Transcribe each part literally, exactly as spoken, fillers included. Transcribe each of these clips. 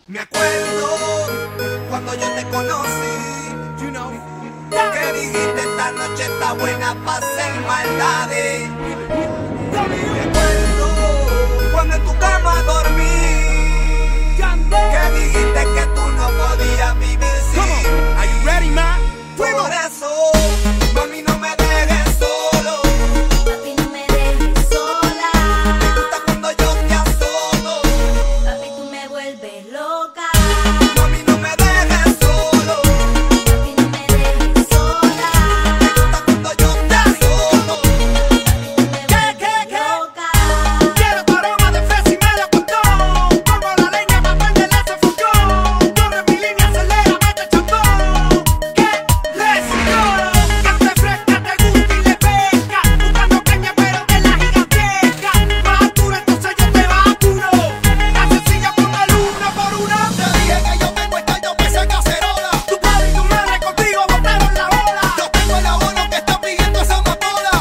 Me acuerdo cuando yo te conocí, you know, que dijiste esta noche está buena para hacer maldades. Me acuerdo cuando en tu cama dormí, que dijiste que tú no podías vivir sin. Are you ready, man? Por eso, mami, no me dejes solo. Papi, no me dejes sola. Me gusta cuando yo te azoto. Papi, tú me vuelves loca. Mami, no me dejes solo. Papi, no me dejes sola. Me gusta cuando yo te azoto. Papi, tú me vuelves loca. Quiero tu aroma de fresa y melocotón. Pongo la leña pa' prenderle ese fogón. Corre mi línea, acelera, mete chambón. Que let's go. Que te fresca, te gusta y le pesca. Buscando caña pero de la gigantesca. Más dura, entonces yo te vacuro. La sencilla póngale una por una. Te dije que yo tengo esta yo pesa cacerola. Tu padre y tu madre contigo botaron la bola. Yo tengo el abono que está pidiendo esa amapola.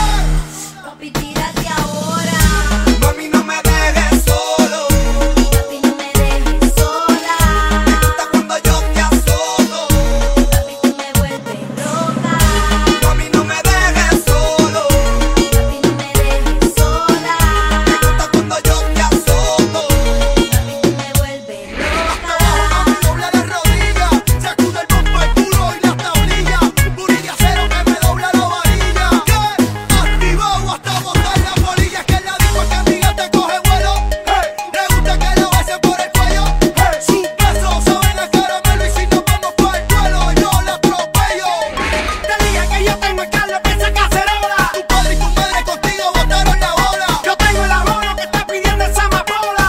Papi, tírate ahora. Mami, no me dejes solo. Papi, no me dejes sola. Me gusta cuando yo te azoto. Papi, tú me vuelves loca. Mami, no me dejes solo. Papi, no me dejes sola. Me gusta cuando yo te azoto. Papi, tú me vuelves loca. Mami, dobla la rodilla. Sacude el bombo al culo y las tablillas. Booty de acero que me dobla la varilla. ¿Qué? Activado hasta botar la polilla. Es que la disco que amiga te coge vuelo. Hey. Le gusta que la besen por el cuello. Hey. Sus besos saben a caramelo y si nos vamos para el duelo yo la atropello. Te dije que yo tengo el caldo que esa cacerola. Tu padre y tu madre contigo botaron la bola. Yo tengo el abono que está pidiendo esa amapola.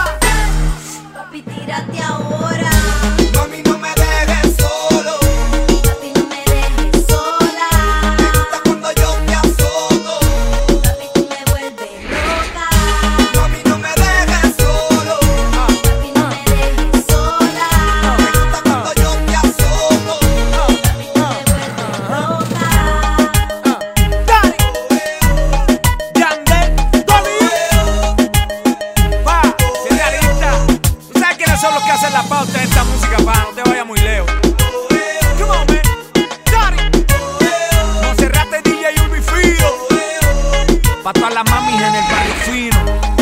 Papi, tírate ahora. Mami, no me dejes solo. Papi, no me dejes sola. Me gusta cuando yo te azoto. Papi, tú me vuelves loca. Mami, no me dejes solo. Papi, no me dejes sola. Me gusta cuando yo te azoto. Papi, tú me vuelves loca. Yandel, pa, si es realista. ¿Tú sabes quiénes son los que hacen la pauta de esta música, pa? No te vayas muy lejos. Come on, man. Daddy. Monserrate, D J Ulbi Fío. Pa' todas las mamis en el barrio fino.